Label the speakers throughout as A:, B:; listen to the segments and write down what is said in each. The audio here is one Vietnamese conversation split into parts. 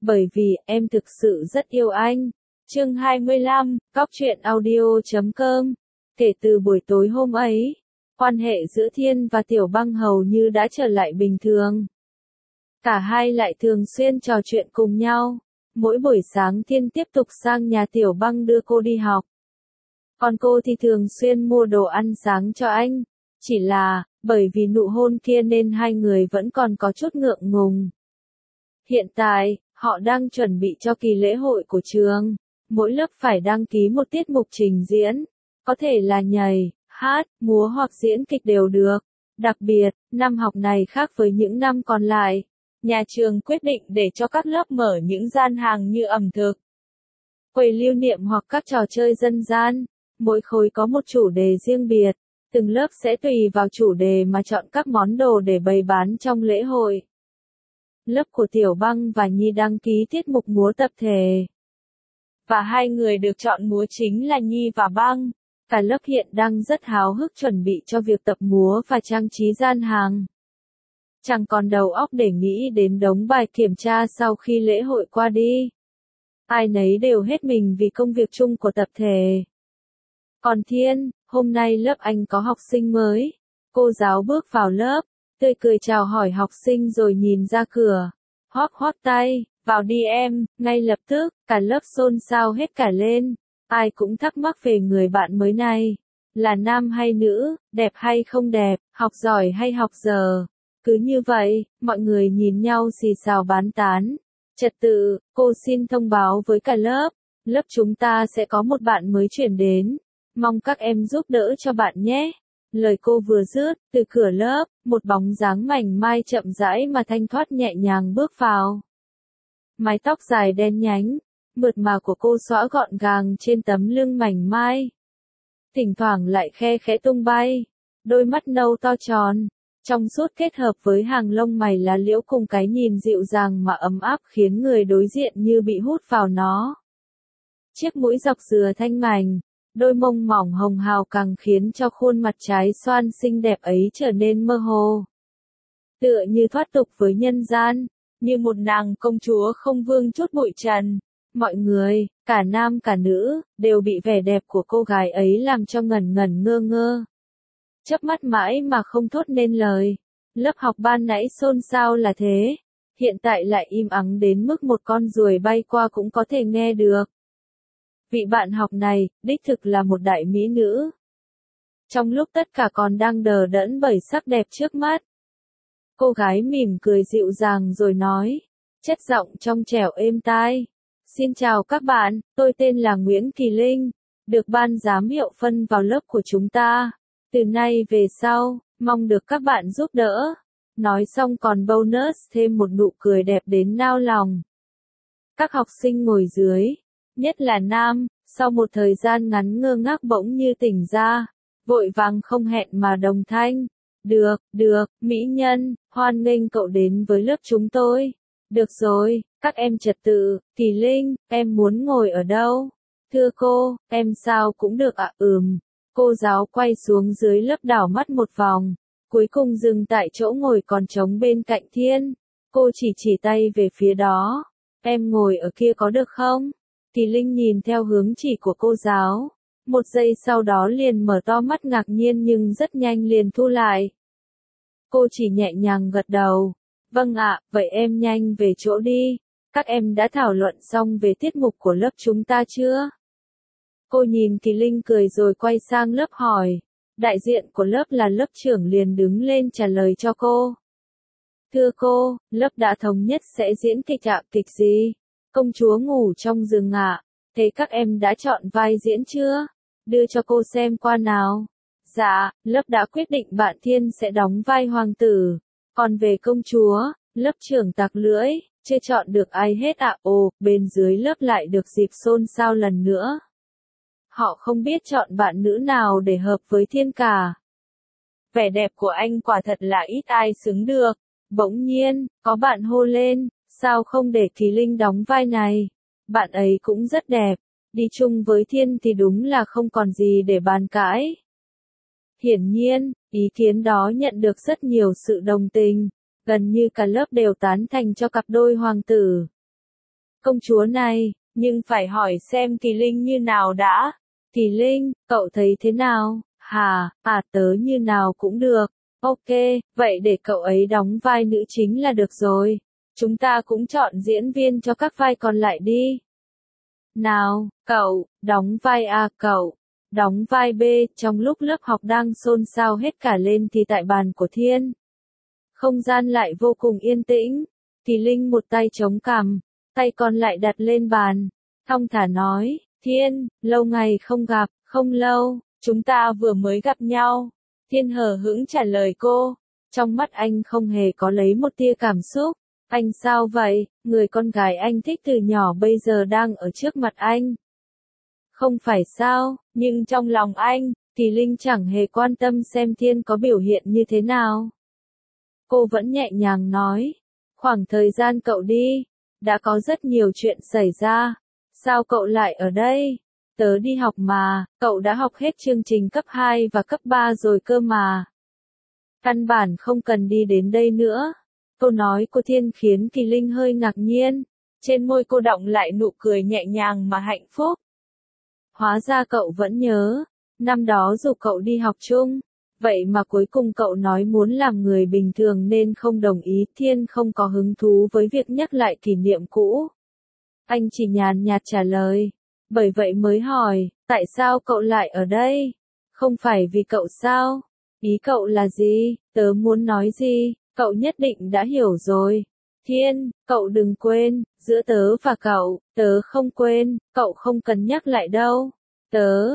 A: bởi vì em thực sự rất yêu anh. Chương 25, Cóc truyện audio.com. Kể từ buổi tối hôm ấy, quan hệ giữa Thiên và Tiểu Băng hầu như đã trở lại bình thường. Cả hai lại thường xuyên trò chuyện cùng nhau. Mỗi buổi sáng Thiên tiếp tục sang nhà Tiểu Băng đưa cô đi học. Còn cô thì thường xuyên mua đồ ăn sáng cho anh. Chỉ là, bởi vì nụ hôn kia nên hai người vẫn còn có chút ngượng ngùng. Hiện tại, họ đang chuẩn bị cho kỳ lễ hội của trường. Mỗi lớp phải đăng ký một tiết mục trình diễn. Có thể là nhảy, hát, múa hoặc diễn kịch đều được. Đặc biệt, năm học này khác với những năm còn lại. Nhà trường quyết định để cho các lớp mở những gian hàng như ẩm thực, quầy lưu niệm hoặc các trò chơi dân gian. Mỗi khối có một chủ đề riêng biệt. Từng lớp sẽ tùy vào chủ đề mà chọn các món đồ để bày bán trong lễ hội. Lớp của Tiểu Băng và Nhi đăng ký tiết mục múa tập thể. Và hai người được chọn múa chính là Nhi và Băng. Cả lớp hiện đang rất háo hức chuẩn bị cho việc tập múa và trang trí gian hàng. Chẳng còn đầu óc để nghĩ đến đống bài kiểm tra sau khi lễ hội qua đi. Ai nấy đều hết mình vì công việc chung của tập thể. Còn Thiên, hôm nay lớp anh có học sinh mới. Cô giáo bước vào lớp, tươi cười chào hỏi học sinh rồi nhìn ra cửa. Hót tay, vào đi em, ngay lập tức, cả lớp xôn xao hết cả lên. Ai cũng thắc mắc về người bạn mới này. Là nam hay nữ, đẹp hay không đẹp, học giỏi hay học dở. Cứ như vậy, mọi người nhìn nhau xì xào bán tán. Trật tự, cô xin thông báo với cả lớp. Lớp chúng ta sẽ có một bạn mới chuyển đến. Mong các em giúp đỡ cho bạn nhé. Lời cô vừa dứt, từ cửa lớp, một bóng dáng mảnh mai chậm rãi mà thanh thoát nhẹ nhàng bước vào. Mái tóc dài đen nhánh, mượt mà của cô xõa gọn gàng trên tấm lưng mảnh mai. Thỉnh thoảng lại khe khẽ tung bay. Đôi mắt nâu to tròn, trong suốt kết hợp với hàng lông mày lá liễu cùng cái nhìn dịu dàng mà ấm áp khiến người đối diện như bị hút vào nó. Chiếc mũi dọc dừa thanh mảnh, đôi mông mỏng hồng hào càng khiến cho khuôn mặt trái xoan xinh đẹp ấy trở nên mơ hồ. Tựa như thoát tục với nhân gian, như một nàng công chúa không vương chút bụi trần. Mọi người, cả nam cả nữ, đều bị vẻ đẹp của cô gái ấy làm cho ngẩn ngẩn ngơ ngơ. Chớp mắt mãi mà không thốt nên lời. Lớp học ban nãy xôn xao là thế, hiện tại lại im ắng đến mức một con ruồi bay qua cũng có thể nghe được. Vị bạn học này, đích thực là một đại mỹ nữ. Trong lúc tất cả còn đang đờ đẫn bởi sắc đẹp trước mắt, cô gái mỉm cười dịu dàng rồi nói, chất giọng trong trẻo êm tai. Xin chào các bạn, tôi tên là Nguyễn Kỳ Linh, được ban giám hiệu phân vào lớp của chúng ta. Từ nay về sau, mong được các bạn giúp đỡ. Nói xong còn bonus thêm một nụ cười đẹp đến nao lòng. Các học sinh ngồi dưới, nhất là nam, sau một thời gian ngắn ngơ ngác bỗng như tỉnh ra, vội vàng không hẹn mà đồng thanh. Được, mỹ nhân, hoan nghênh cậu đến với lớp chúng tôi. Được rồi, các em trật tự. Kỳ Linh, em muốn ngồi ở đâu? Thưa cô, em sao cũng được ạ. Cô giáo quay xuống dưới lớp đảo mắt một vòng, cuối cùng dừng tại chỗ ngồi còn trống bên cạnh Thiên. Cô chỉ tay về phía đó. Em ngồi ở kia có được không? Kỳ Linh nhìn theo hướng chỉ của cô giáo. Một giây sau đó liền mở to mắt ngạc nhiên nhưng rất nhanh liền thu lại. Cô chỉ nhẹ nhàng gật đầu. Vâng ạ, vậy em nhanh về chỗ đi. Các em đã thảo luận xong về tiết mục của lớp chúng ta chưa? Cô nhìn Kỳ Linh cười rồi quay sang lớp hỏi. Đại diện của lớp là lớp trưởng liền đứng lên trả lời cho cô. Thưa cô, lớp đã thống nhất sẽ diễn kịch ạ. Kịch gì? Công chúa ngủ trong giường ạ. Thế các em đã chọn vai diễn chưa? Đưa cho cô xem qua nào. Dạ, lớp đã quyết định bạn Thiên sẽ đóng vai hoàng tử. Còn về công chúa, lớp trưởng tặc lưỡi, chưa chọn được ai hết ạ. Ồ, bên dưới lớp lại được dịp xôn xao lần nữa. Họ không biết chọn bạn nữ nào để hợp với Thiên cả. Vẻ đẹp của anh quả thật là ít ai xứng được. Bỗng nhiên, có bạn hô lên, sao không để Kỳ Linh đóng vai này? Bạn ấy cũng rất đẹp, đi chung với Thiên thì đúng là không còn gì để bàn cãi. Hiển nhiên, ý kiến đó nhận được rất nhiều sự đồng tình, gần như cả lớp đều tán thành cho cặp đôi hoàng tử. công chúa này, nhưng phải hỏi xem Kỳ Linh như nào đã. Kỳ Linh, cậu thấy thế nào? Hà, tớ như nào cũng được. Ok, vậy để cậu ấy đóng vai nữ chính là được rồi. Chúng ta cũng chọn diễn viên cho các vai còn lại đi. Nào, cậu, đóng vai A, cậu, đóng vai B. Trong lúc lớp học đang xôn xao hết cả lên thì tại bàn của Thiên, không gian lại vô cùng yên tĩnh. Kỳ Linh một tay chống cằm, tay còn lại đặt lên bàn, thong thả nói, Thiên, lâu ngày không gặp. Không lâu, chúng ta vừa mới gặp nhau. Thiên hờ hững trả lời cô, trong mắt anh không hề có lấy một tia cảm xúc. Anh sao vậy, người con gái anh thích từ nhỏ bây giờ đang ở trước mặt anh. Không phải sao, nhưng trong lòng anh, Kỳ Linh chẳng hề quan tâm xem Thiên có biểu hiện như thế nào. Cô vẫn nhẹ nhàng nói, khoảng thời gian cậu đi, đã có rất nhiều chuyện xảy ra. Sao cậu lại ở đây? Tớ đi học mà, cậu đã học hết chương trình cấp 2 và cấp 3 rồi cơ mà. Căn bản không cần đi đến đây nữa. Câu nói của Thiên khiến Kỳ Linh hơi ngạc nhiên. Trên môi cô đọng lại nụ cười nhẹ nhàng mà hạnh phúc. Hóa ra cậu vẫn nhớ. Năm đó dù cậu đi học chung. Vậy mà cuối cùng cậu nói muốn làm người bình thường nên không đồng ý. Thiên không có hứng thú với việc nhắc lại kỷ niệm cũ. Anh chỉ nhàn nhạt trả lời. Bởi vậy mới hỏi, tại sao cậu lại ở đây? Không phải vì cậu sao? Ý cậu là gì? Tớ muốn nói gì? Cậu nhất định đã hiểu rồi. Thiên, cậu đừng quên, giữa tớ và cậu, tớ không quên, cậu không cần nhắc lại đâu. Tớ,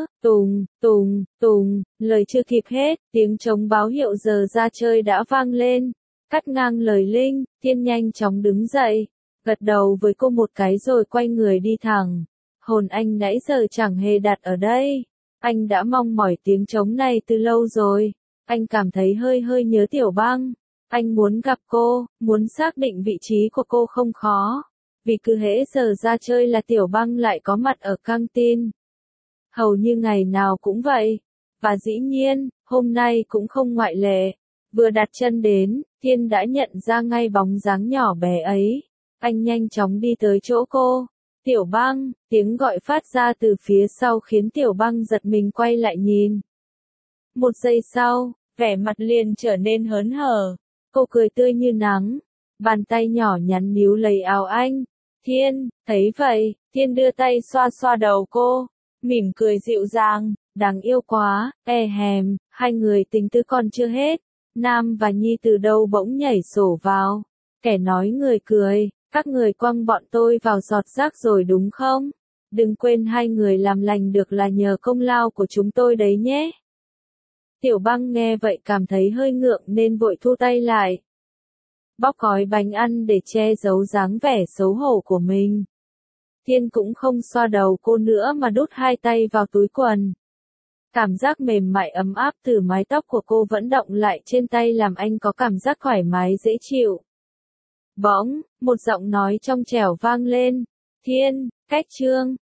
A: tùng, lời chưa kịp hết, tiếng trống báo hiệu giờ ra chơi đã vang lên. Cắt ngang lời Linh, Thiên nhanh chóng đứng dậy, gật đầu với cô một cái rồi quay người đi thẳng. Hồn anh nãy giờ chẳng hề đặt ở đây. Anh đã mong mỏi tiếng trống này từ lâu rồi. Anh cảm thấy hơi nhớ Tiểu Băng. Anh muốn gặp cô, muốn xác định vị trí của cô không khó. Vì cứ hễ giờ ra chơi là Tiểu Băng lại có mặt ở căng tin. Hầu như ngày nào cũng vậy. Và dĩ nhiên, hôm nay cũng không ngoại lệ. Vừa đặt chân đến, Thiên đã nhận ra ngay bóng dáng nhỏ bé ấy. Anh nhanh chóng đi tới chỗ cô. Tiểu Băng, tiếng gọi phát ra từ phía sau khiến Tiểu Băng giật mình quay lại nhìn. Một giây sau, vẻ mặt liền trở nên hớn hở. Cô cười tươi như nắng. Bàn tay nhỏ nhắn níu lấy áo anh. Thiên, thấy vậy, Thiên đưa tay xoa xoa đầu cô. Mỉm cười dịu dàng, đáng yêu quá, hèm, hai người tình tứ còn chưa hết. Nam và Nhi từ đâu bỗng nhảy sổ vào. Kẻ nói người cười. Các người quăng bọn tôi vào giọt rác rồi đúng không? Đừng quên hai người làm lành được là nhờ công lao của chúng tôi đấy nhé. Tiểu Băng nghe vậy cảm thấy hơi ngượng nên vội thu tay lại. Bóc gói bánh ăn để che giấu dáng vẻ xấu hổ của mình. Thiên cũng không xoa đầu cô nữa mà đút hai tay vào túi quần. Cảm giác mềm mại ấm áp từ mái tóc của cô vẫn động lại trên tay làm anh có cảm giác thoải mái dễ chịu. Bỗng, một giọng nói trong trẻo vang lên. Thiên, cách Trương.